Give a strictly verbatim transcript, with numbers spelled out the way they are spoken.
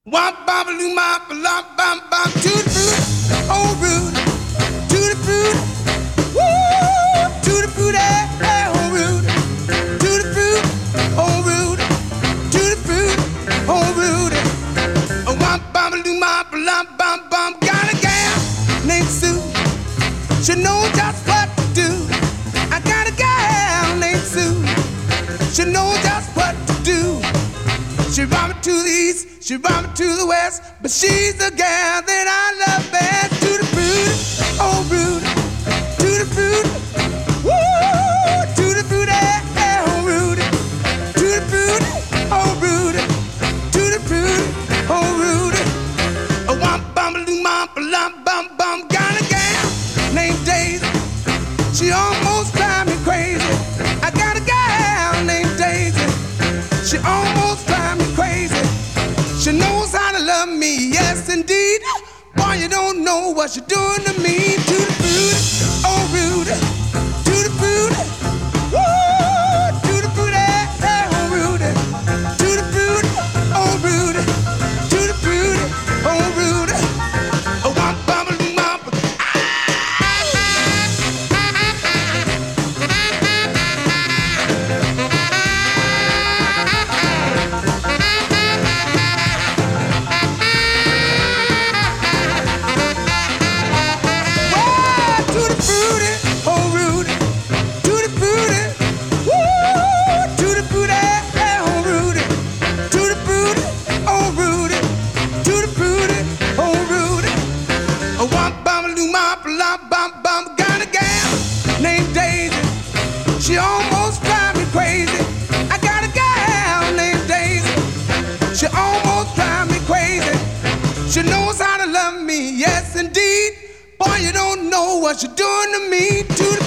Womp bam loo mop lop bam bam to the fruit, oh rude, to the fruit, woo, to the fruit, eh, eh, oh rude, to the fruit, oh rude, to the fruit, oh rude. Oh, womp bam loo mop lop bam bam, got a gal named Sue, she knows just what to do. I got a gal named Sue, she knows just what to do. She brought me to the east, she brought me to the west, but she's the gal that I love best. To the fruit, oh rude, to the fruit, woo, to the fruit, eh, eh, oh rude, to the fruit, oh rude, to the fruit, oh rude. A womp bum loo mop lump bum bum, got a gal named Daisy, she almost drives me crazy. I got a gal named Daisy, she almost drives me crazy. She knows how to love me, yes indeed. Boy, you don't know what you're doing to me. To the fruit, oh rude, to the fruit, woo, to the fruit, eh, eh, oh rude, to the fruit, oh rude, to the fruit, oh rude. Oh, womp bum loo mop. She almost drives me crazy. I got a gal named Daisy, she almost drives me crazy. She knows how to love me, yes indeed. Boy, you don't know what you're doing to me. To the